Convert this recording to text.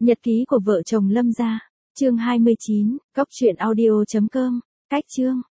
Nhật ký của vợ chồng Lâm Gia, chương 29, cốc truyện audio.com, cách chương.